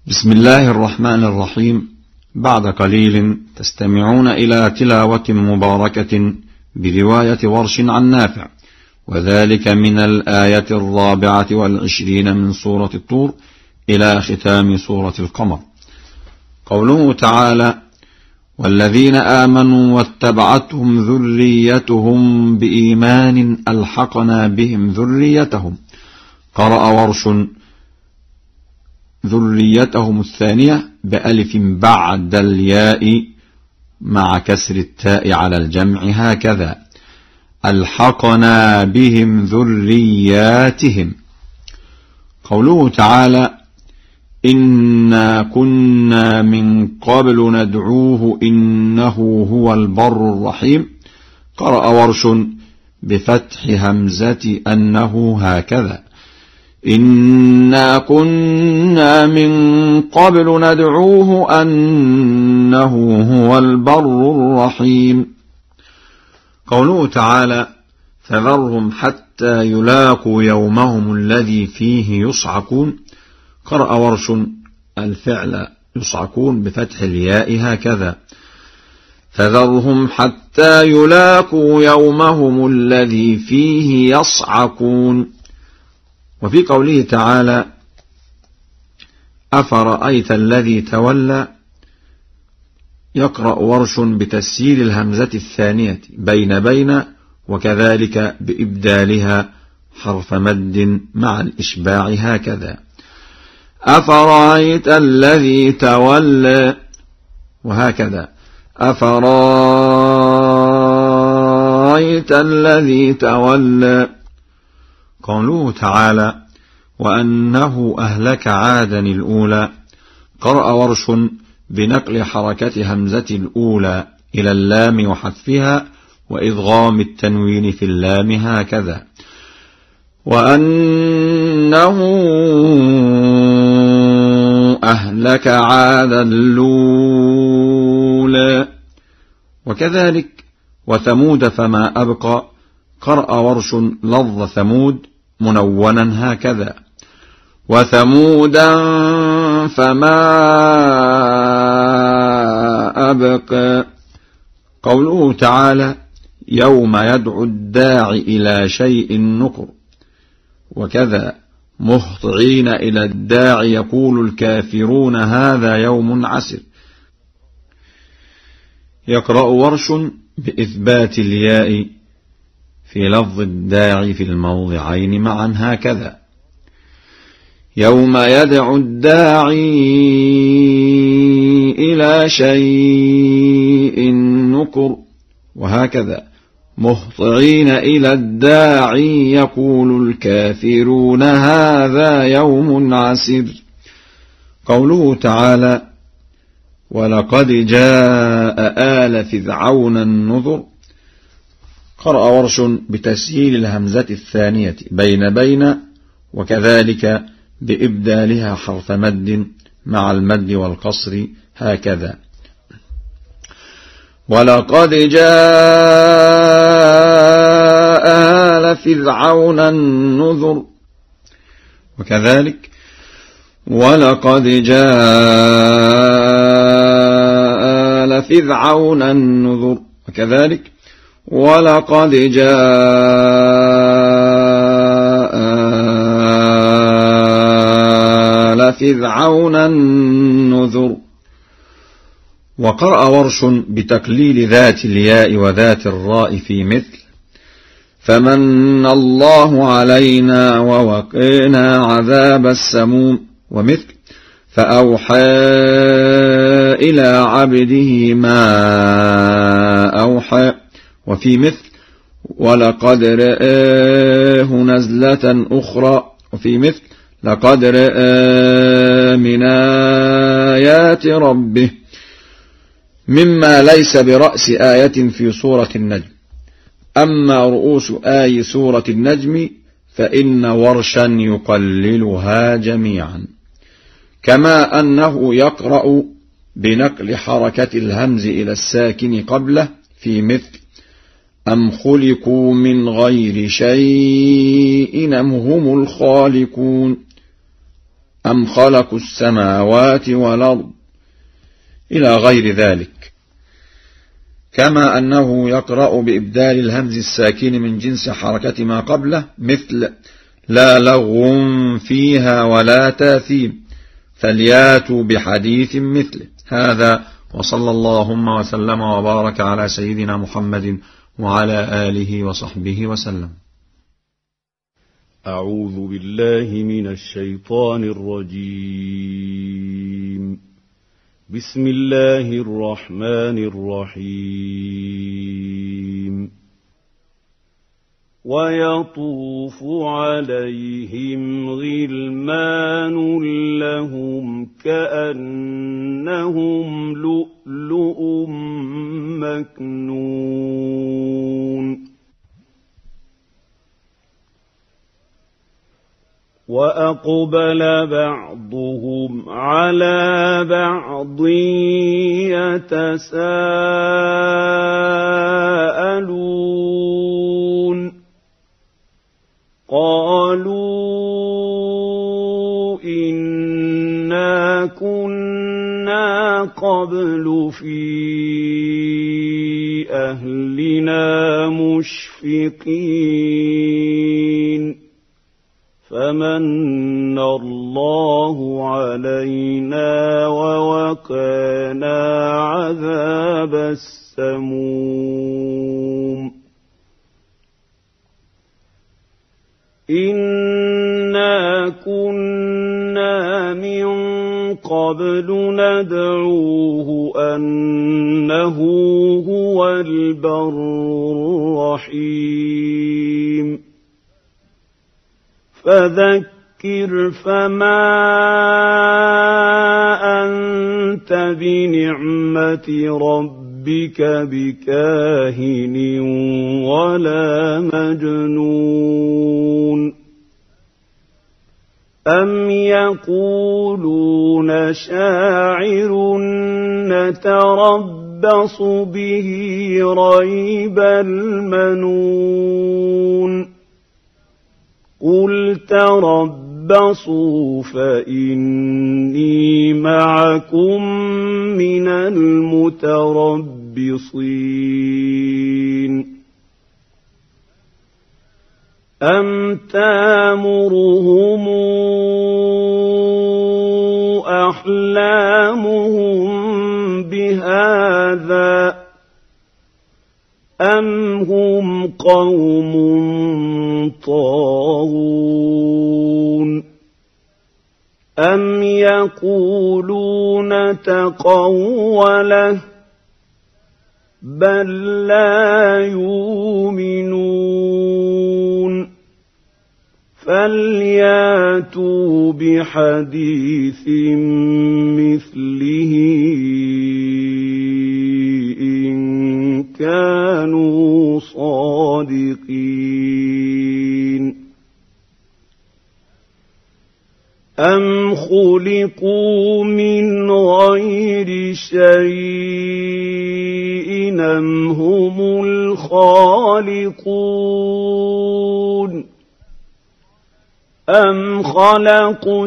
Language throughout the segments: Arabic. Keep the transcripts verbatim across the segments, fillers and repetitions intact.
بسم الله الرحمن الرحيم. بعد قليل تستمعون إلى تلاوة مباركة برواية ورش عن نافع، وذلك من الآية الرابعة والعشرين من سورة الطور إلى ختام سورة القمر. قوله تعالى: والذين آمنوا واتبعتهم ذريتهم بإيمان ألحقنا بهم ذريتهم. قرأ ورش ذريتهم الثانية بألف بعد الياء مع كسر التاء على الجمع، هكذا: ألحقنا بهم ذرياتهم. قوله تعالى: إنا كنا من قبل ندعوه إنه هو البر الرحيم. قرأ ورش بفتح همزة أنه، هكذا: إنا كنا من قبل ندعوه أنه هو البر الرحيم. قوله تعالى: فذرهم حتى يلاقوا يومهم الذي فيه يصعقون. قرأ ورش الفعل يصعقون بفتح الياء، هكذا: فذرهم حتى يلاقوا يومهم الذي فيه يصعقون. وفي قوله تعالى: أفرأيت الذي تولى. يقرأ ورش بتسيير الهمزة الثانية بين بين، وكذلك بإبدالها حرف مد مع الإشباع، هكذا: أفرأيت الذي تولى، وهكذا: أفرأيت الذي تولى. قوله تعالى: وأنه أهلك عادا الأولى. قرأ ورش بنقل حركة همزة الأولى إلى اللام وحذفها وإدغام التنوين في اللام، هكذا: وأنه أهلك عادا الأولى. وكذلك وثمود فما أبقى. قرأ ورش لفظ ثمود منونا، هكذا: وثمودا فما أبقى. قوله تعالى: يوم يدعو الداعي إلى شيء نكر. وكذا: مهطعين إلى الداعي يقول الكافرون هذا يوم عسر. يقرأ ورش بإثبات الياء في لفظ الداعي في الموضعين معا، هكذا: يوم يدعو الداعي إلى شيء نكر. وهكذا: مهطعين إلى الداعي يقول الكافرون هذا يوم عسر. قوله تعالى: ولقد جاء آل فرعون النذر. قرأ ورش بتسهيل الهمزة الثانية بين بين، وكذلك بإبدالها حرف مد مع المد والقصر، هكذا: ولقد جاء آل فرعون النذر. وكذلك: ولقد جاء آل فرعون النذر. وكذلك: ولقد جاء آل فرعون النذر. وقرأ ورش بتقليل ذات الياء وذات الراء في مثل: فمن الله علينا ووقينا عذاب السموم. ومثل: فأوحى إلى عبده ما أوحى. وفي مثل: ولقد رآه نزلة أخرى. وفي مثل: لقد رآه من آيات ربه، مما ليس برأس آية في سورة النجم. أما رؤوس آي سورة النجم فإن ورشا يقللها جميعا، كما أنه يقرأ بنقل حركة الهمز إلى الساكن قبله في مثل: أم خلقوا من غير شيء أم هم الخالقون. أم خلقوا السماوات والأرض إلى غير ذلك. كما أنه يقرأ بإبدال الهمز الساكن من جنس حركة ما قبله، مثل لا لغو فيها ولا تاثيم، فلياتوا بحديث مثله. هذا وصلى اللهم وسلم وبارك على سيدنا محمد وعلى آله وصحبه وسلم. أعوذ بالله من الشيطان الرجيم. بسم الله الرحمن الرحيم. ويطوف عليهم غلمان لهم كأنهم لؤلؤ مكنون. وأقبل بعضهم على بعض يتساءلون. قالوا إنا كنا قبل في أهلنا مشفقين فمن الله علينا ووقانا عذاب السموم. إنا كنا من قبل ندعوه أنه هو البر الرحيم. فذكر فما أنت بنعمة ربك بكاهن ولا مجنون. أم يقولون شاعر نتربص به ريب المنون. قل تربصوا فإني معكم من المتربصين. أم تامرهم أحلامهم بهذا أم هم قوم طاغون. أم يقولون تقوله بل لا يؤمنون. فلياتوا بحديث مثله إن كانوا صادقين. أم خلقوا من غير شيء أم هم الخالقون. أم خلقوا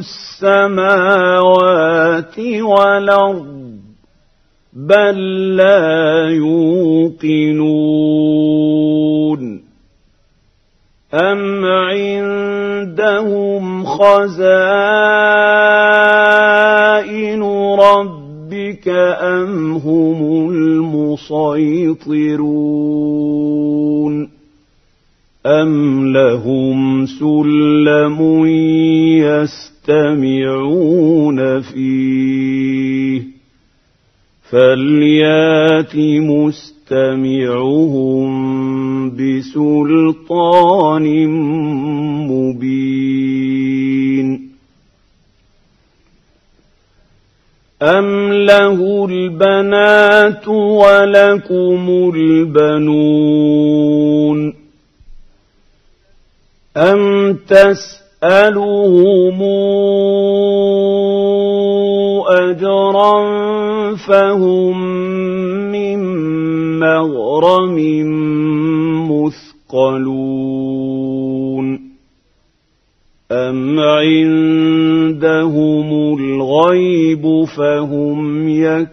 السماوات والأرض بل لا يوقنون. أم عندهم خزائن ربك أم هم المسيطرون. أم لهم سلم يستمعون فيه فليات مستمعهم بسلطان مبين. أم له البنات ولكم البنون. أم تسألهم أجرا فهم من مغرم مثقلون. أم عندهم الغيب فهم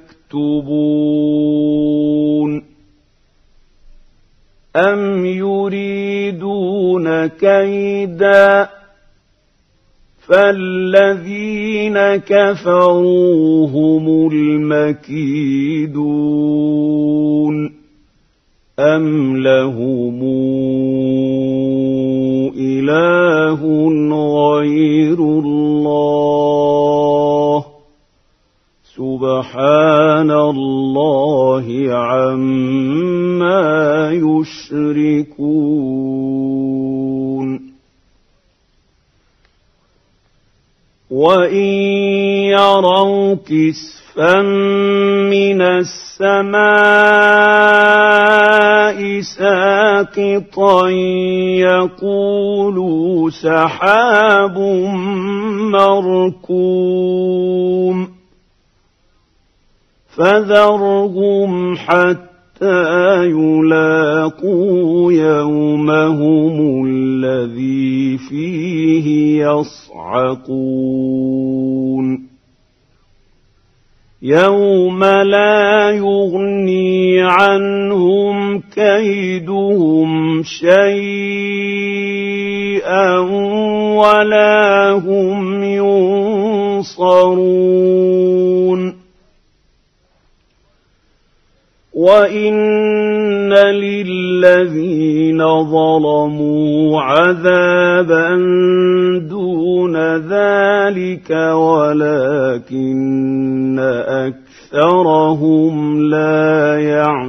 يكتبون أم يريدون كيدا فالذين كفروا هم المكيدون أم لهم إله غير الله سبحان الله عما يشركون وإن يروا كسفا من السماء ساقطا يقولوا سحاب مركوم فذرهم حتى يلاقوا يومهم الذي فيه يصعقون يوم لا يغني عنهم كيدهم شيئا ولا هم ينصرون وإن للذين ظلموا عذابا دون ذلك ولكن أكثرهم لا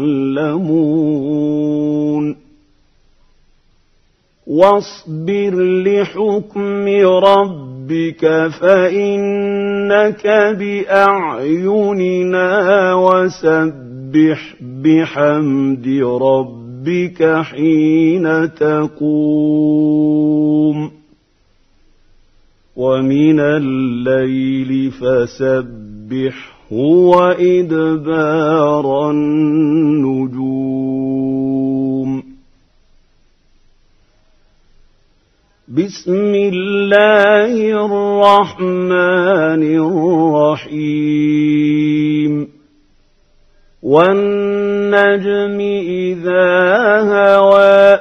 يعلمون واصبر لحكم ربك فإنك بأعيننا وسبح بحمد ربك حين تقوم ومن الليل فسبحه وإدبار النجوم بسم الله الرحمن الرحيم والنجم إذا هوى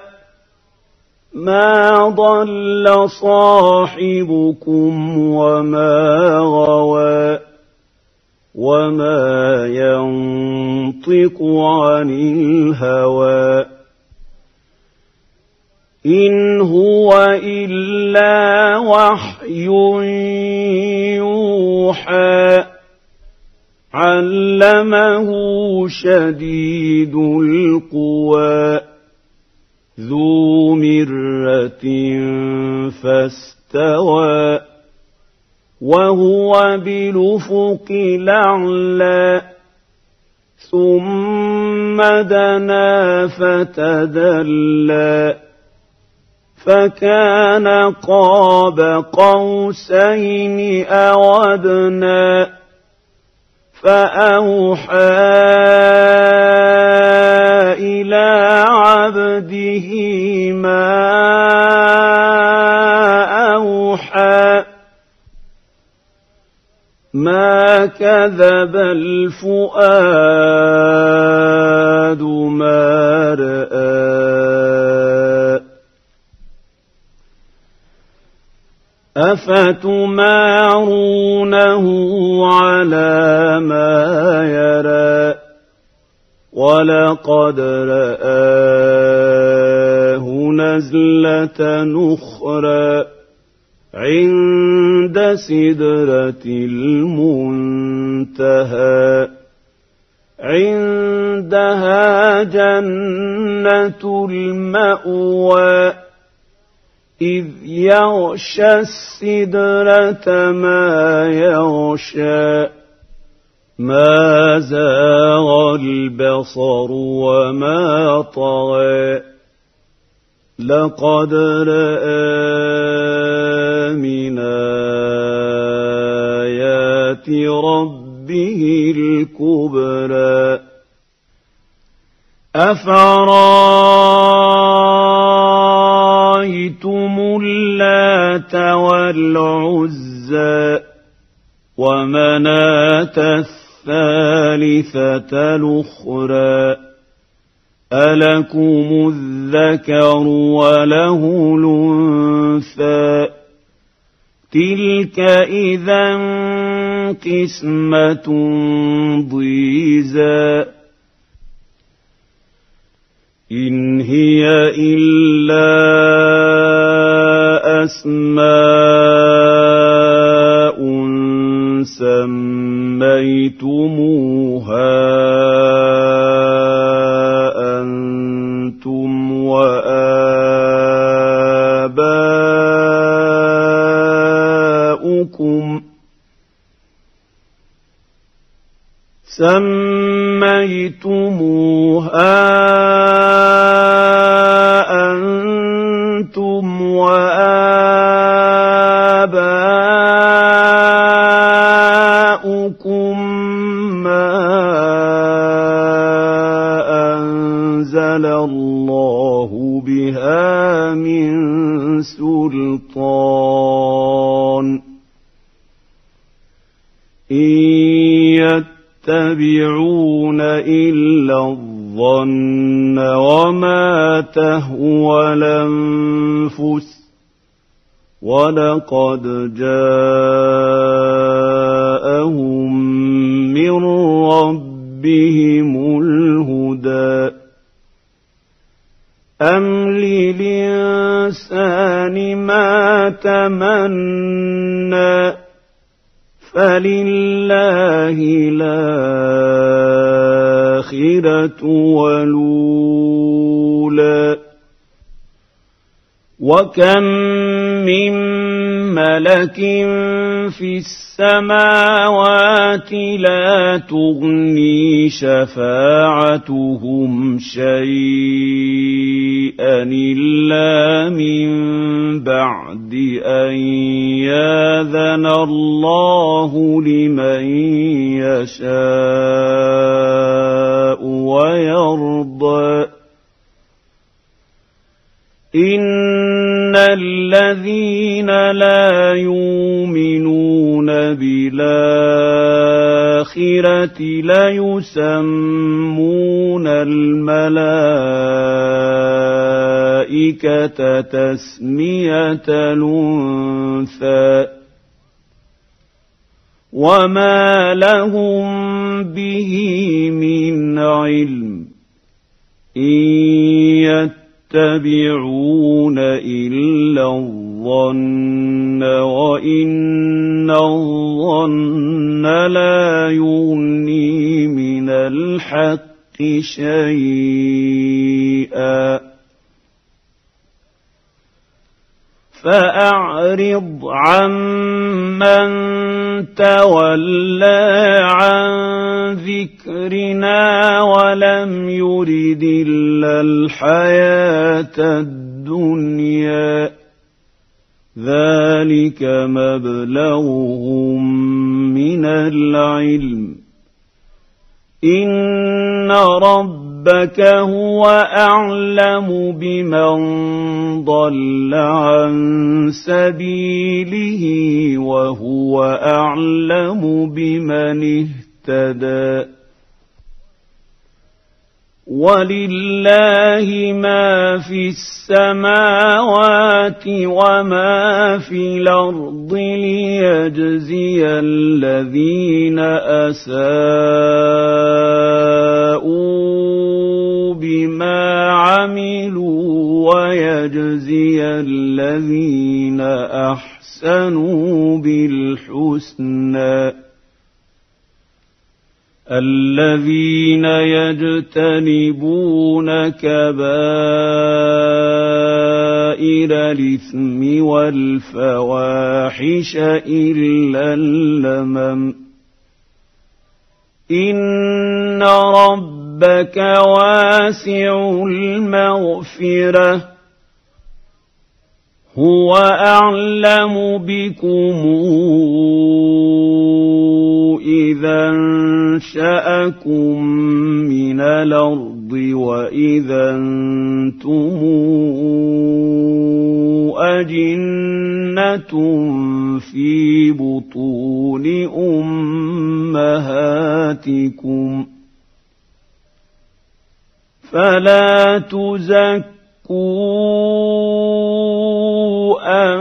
ما ضل صاحبكم وما غوى وما ينطق عن الهوى إن هو إلا وحي يوحى علمه شديد القوى ذو مرة فاستوى وهو بالأفق الأعلى ثم دنا فتدلى فكان قاب قوسين أو أدنى فأوحى إلى عبده ما أوحى ما كذب الفؤاد ما رأى أفتمارونه على ما يرى ولقد رآه نزلة أخرى عند سدرة المنتهى عندها جنة المأوى إذ يغشى السدرة ما يغشى ما زاغ البصر وما طغى لقد رأى من آيات ربه الكبرى أفرأيتم اللات والعزى ومناة الثالثة الأخرى ألكم الذكر وله الأنثى تلك إذا قسمة ضيزى إن هي إلا أسماء سميتموها أنتم وآباؤكم سميتموها أنتم وآباؤكم ما أنزل الله بها من سلطان إن يتبعون إلا الظن وما تهوى الأنفس ولقد جاءهم من ربهم الهدى أم للإنسان ما تمنى فلله الآخرة والأولى وكم من ملك في السماوات لا تغني شفاعتهم شيئا إلا من بعد أن يأذن الله لمن يشاء ويرضى إن الذين لا يؤمنون بالآخرة ليسمون الملائكة تسمية الأنثى وما لهم به من علم إن يتبعون إلا الظن وإن الظن لا يغني من الحق شيئا فأعرض عمن تولى عن ذكرنا ولم يرد إلا الحياة الدنيا ذلك مبلغهم من العلم إن ربك هو أعلم بمن ضل عن سبيله وهو أعلم بمن اهتدى ولله ما في السماوات وما في الأرض ليجزي الذين أساءوا بما عملوا ويجزي الذين أحسنوا بالحسنى الذين يجتنبون كبائر الإثم والفواحش إلا اللمم إن ربك واسع المغفرة هو أعلم بكم إذا أنشأكم من الأرض وإذا أنتم أجنة في بطون أمهاتكم فلا تزكوا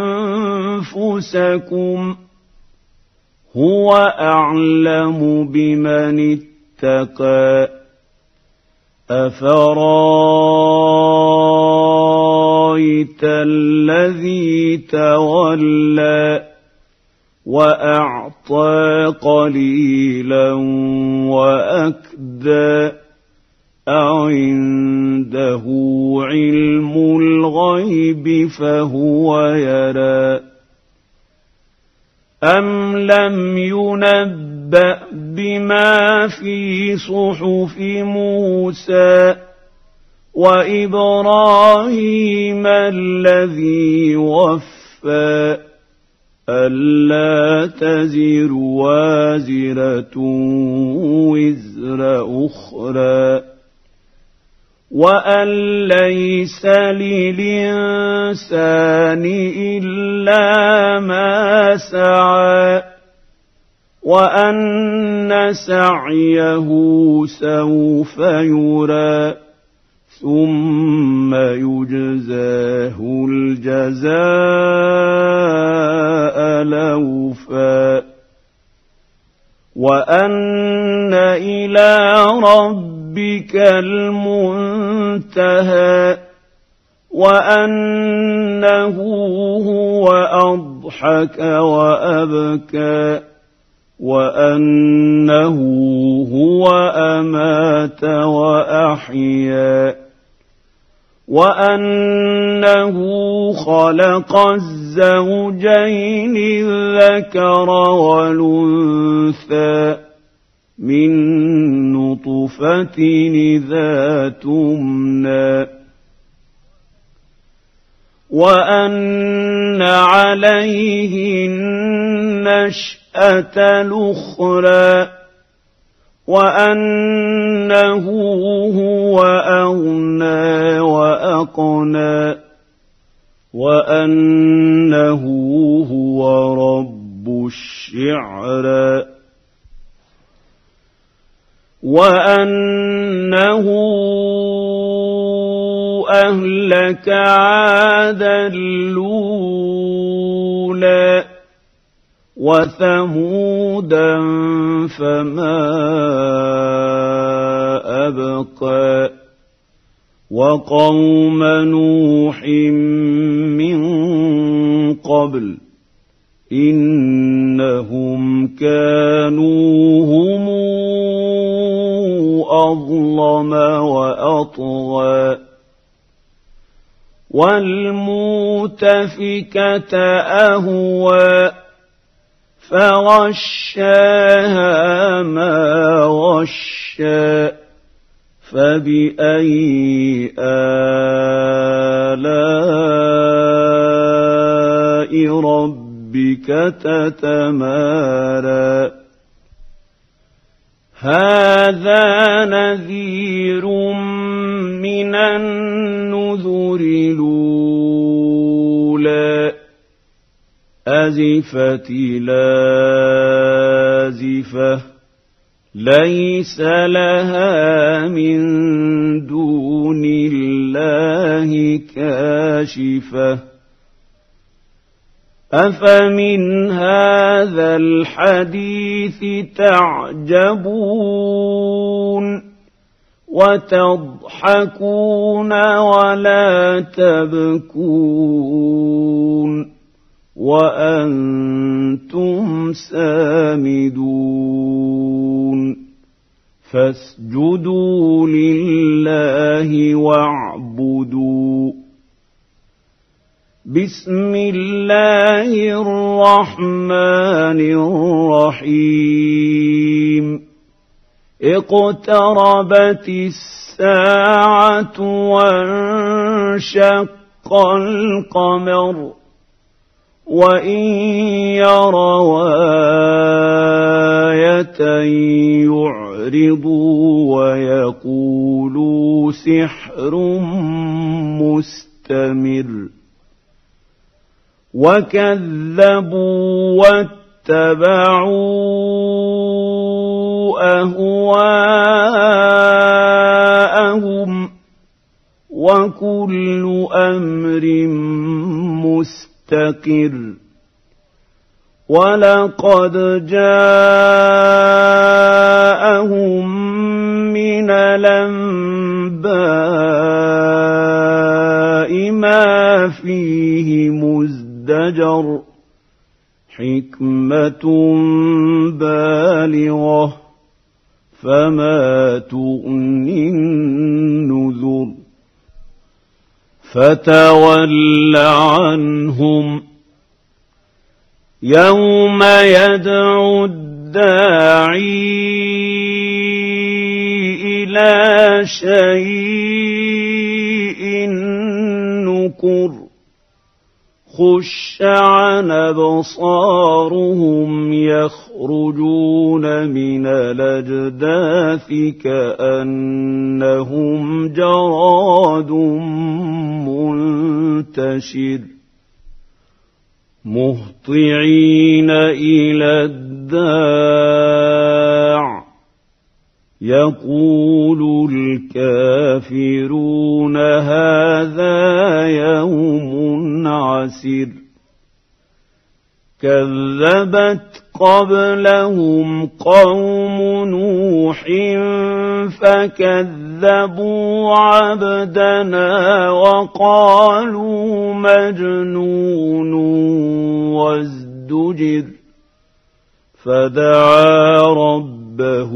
أنفسكم هو أعلم بمن اتقى أفرايت الذي تولى وأعطى قليلا وأكدى أعنده علم الغيب فهو يرى أم لم ينبأ بما في صحف موسى وإبراهيم الذي وفى ألا تزر وازرة وزر أخرى وأن ليس للإنسان إلا ما سعى وأن سعيه سوف يرى ثم يجزاه الجزاء الأوفى وأن إلى ربك المنتهى وأنه هو أضحك وأبكى وأنه هو أمات وأحيا وأنه خلق الزوجين الذكر والأنثى من نطفة إذا تمنى وأن عليه النشأة الأخرى وأنه هو أغنى وأقنى وأنه هو رب الشعرى وأنه أهلك عادا الأولى وثمودا فما أبقى وقوم نوح من قبل إنهم كانوا هم أظلم وأطغى والمؤتفكة أهوى فغشاها ما غشى فبأي آلاء ربك تتمارى هذا نذير من النذر الأولى أزفت لازفة ليس لها من دون الله كاشفة أفمن هذا الحديث تعجبون وتضحكون ولا تبكون وأنتم سامدون فاسجدوا لله واعبدوا بسم الله الرحمن الرحيم اقتربت الساعة وانشق القمر وإن يروا آية يعرضوا ويقولوا سحر مستمر وكذبوا واتبعوا أهواءهم وكل أمر مستقر ولقد جاءهم من الأنباء ما فيه مزدجر حكمة بالغة فما تغني النذر فتول عنهم يوم يدعو الداعي إلى شيء نكر خش عن أبصارهم يخرجون من الأجداث كأنهم جراد منتشر مهطعين إلى الداع يقول الكافرون هذا يوم عسر كذبت قبلهم قوم نوح فكذبوا عبدنا وقالوا مجنون وازدجر فدعا ربه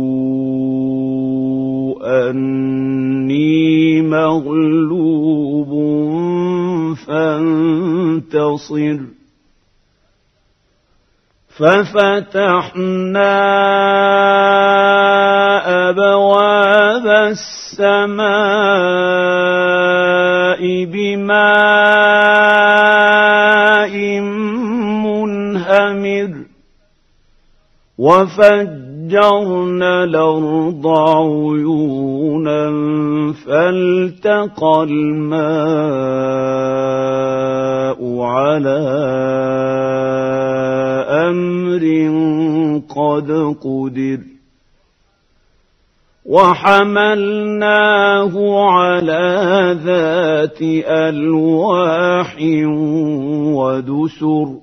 أني مغلوب فانتصر ففتحنا أبواب السماء بماء منهمر وفجرنا الأرض عيونا فالتقى الماء على أمر قد قدر وحملناه على ذات ألواح ودسر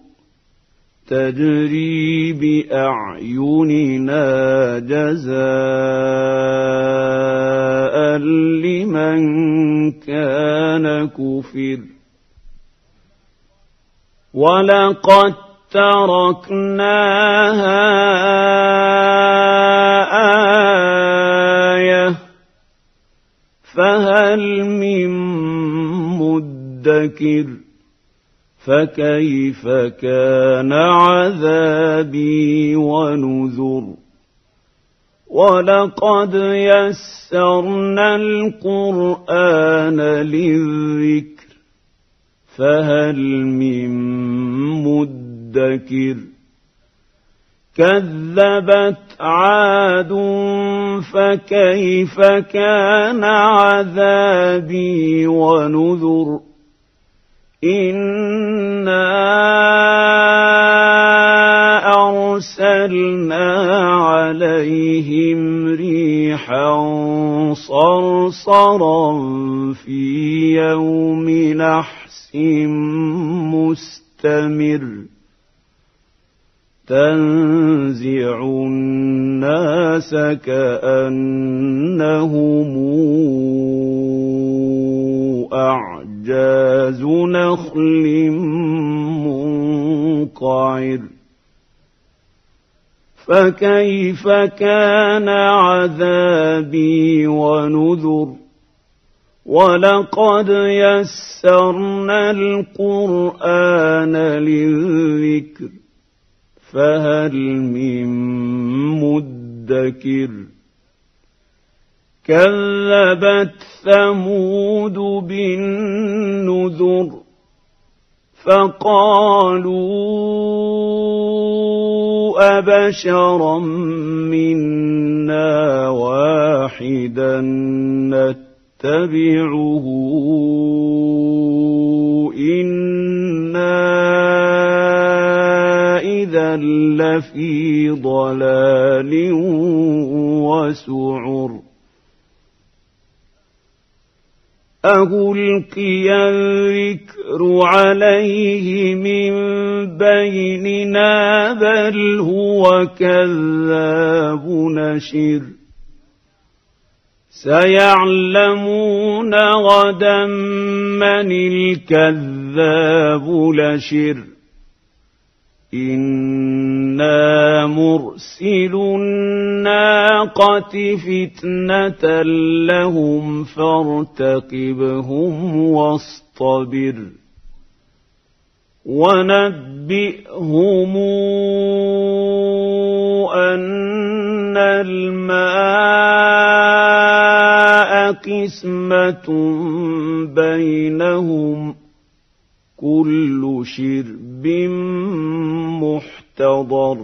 تجري بأعيننا جزاء لمن كان كفر ولقد تركناها آية فهل من مدكر فكيف كان عذابي ونذر ولقد يسرنا القرآن للذكر فهل من مدكر كذبت عاد فكيف كان عذابي ونذر إنا أرسلنا عليهم ريحا صرصرا في يوم نحس مستمر تنزع الناس كأنهم أعجاز نخل منقعر فكيف كان عذابي ونذر ولقد يسرنا القرآن للذكر فهل من مدكر كذبت ثمود بالنذر فقالوا أبشرا منا واحدا نتبعه إنا وسعر أَأُلْقِيَ الذِّكْرُ عَلَيْهِ مِنْ بَيْنِنَا بَلْ هُوَ كَذَّابٌ نَشِرٌ سَيَعْلَمُونَ غَدًا مَّنِ الْكَذَّابُ الْأَشِرُ إِنَّا مُرْسِلُو النَّاقَةِ فِتْنَةً لَّهُمْ فَارْتَقِبْهُمْ وَاصْطَبِرْ وَنَبِّئْهُمْ أَنَّ الْمَاءَ قِسْمَةٌ بَيْنَهُمْ كُلُّ شِرْبٍ مُحْتَضَرٌ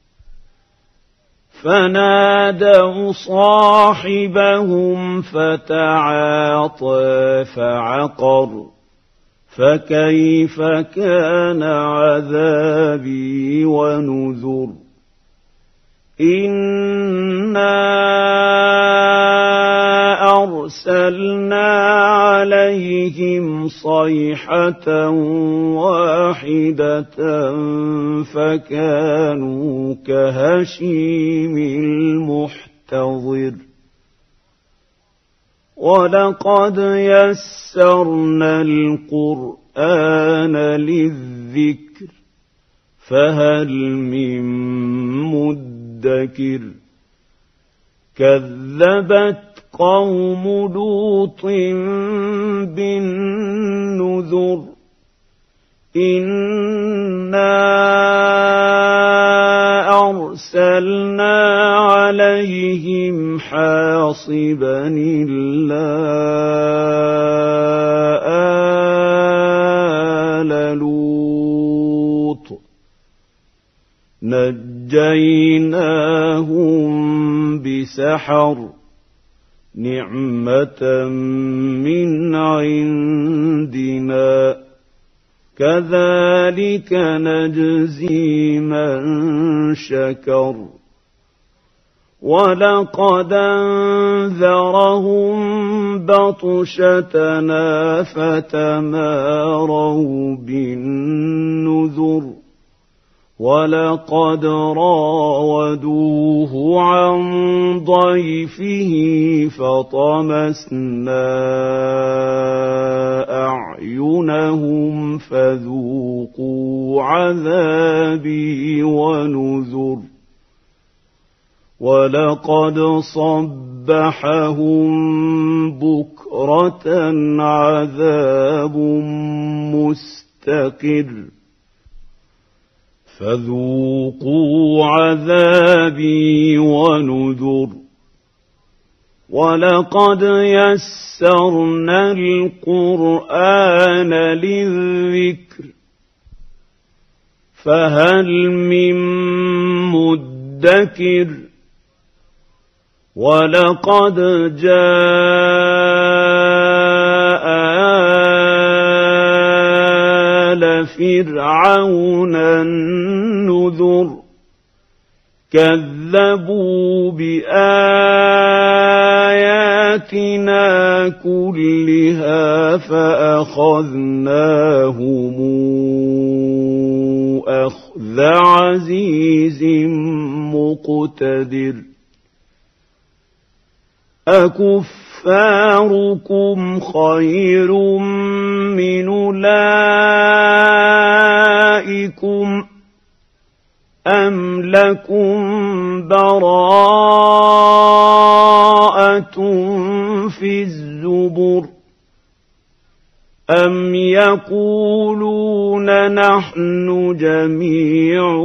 فَنَادَوْا صَاحِبَهُمْ فَتَعَاطَىٰ فَعَقَرَ فَكَيْفَ كَانَ عَذَابِي وَنُذُرِ إِنَّا أَرْسَلْنَا عَلَيْهِمْ صَيْحَةً وَاحِدَةً فَكَانُوا كَهَشِيمِ الْمُحْتَظِرِ وَلَقَدْ يَسَّرْنَا الْقُرْآنَ لِلذِّكْرِ فَهَلْ مِن مُّدَّكِرٍ كَذَّبَتْ قَوْمُ لُوطٍ بِالنُّذُرِ إِنَّا أَرْسَلْنَا عَلَيْهِمْ حَاصِبًا إِلَّا آلَ لُوطٍ نَجَّيْنَاهُم بِسَحَرٍ نِعْمَةً مِّنْ عِندِنَا كَذَلِكَ نَجْزِي مَن شَكَرَ وَلَقَدْ أَنذَرَهُم بَطْشَتَنَا فَتَمَارَوْا بِالنُّذُرِ وَلَقَدْ رَاوَدُوهُ عَن ضَيْفِهِ فَطَمَسْنَا أَعْيُنَهُمْ فَذُوقُوا عَذَابِي وَنُذُرِ وَلَقَدْ صَبَّحَهُم بُكْرَةً عَذَابٌ مُّسْتَقِرٌّ فَذُوقُوا عَذَابِي وَنُذُرِ وَلَقَدْ يَسَّرْنَا الْقُرْآنَ لِلذِّكْرِ فَهَلْ مِن مُّدَّكِرٍ وَلَقَدْ جَاءَ آلَ فِرْعَوْنَ النُّذُرُ كَذَّبُوا بِآيَاتِنَا كُلِّهَا فَأَخَذْنَاهُمْ أَخْذَ عَزِيزٍ مُّقْتَدِرٍ أَكُفَّارُكُمْ خَيْرٌ مِّنْ أُولَئِكُمْ أَمْ لَكُمْ بَرَاءَةٌ فِي الزُّبُرِ أَمْ يَقُولُونَ نَحْنُ جَمِيعٌ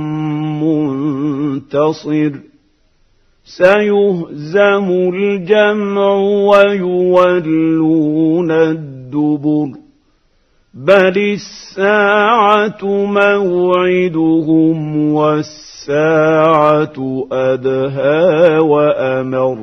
مُّنتَصِرٌ سَيُهْزَمُ الْجَمْعُ وَيُوَلُّونَ الدُّبُرَ بَلِ السَّاعَةُ مَوْعِدُهُمْ وَالسَّاعَةُ أَدْهَىٰ وَأَمَرُّ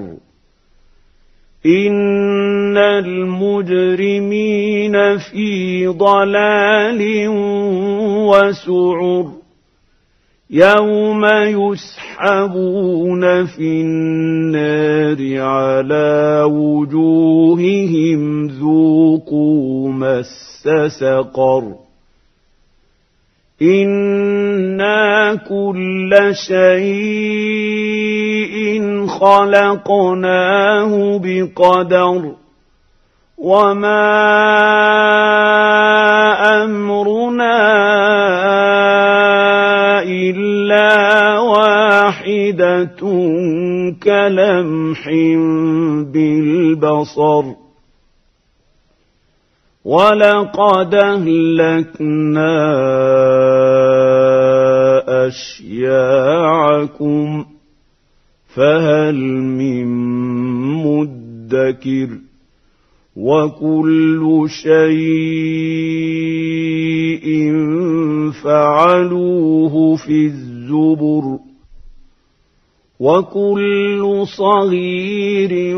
إِنَّ الْمُجْرِمِينَ فِي ضَلَالٍ وَسُعُرٍ يوم يسحبون في النار على وجوههم ذوقوا مس سقر إنا كل شيء خلقناه بقدر وما أمرنا إلا واحدة كلمح بالبصر ولقد أهلكنا أشياعكم فهل من مدكر وكل شيء فعلوه في الزبر وكل صغير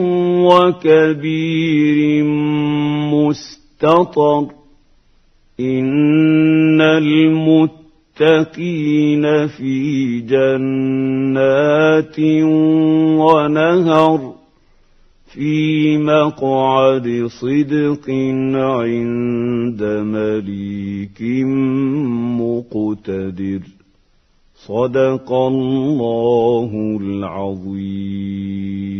وكبير مستطر إن المتقين في جنات ونهر في مقعد صدق عند مليك مقتدر صدق الله العظيم.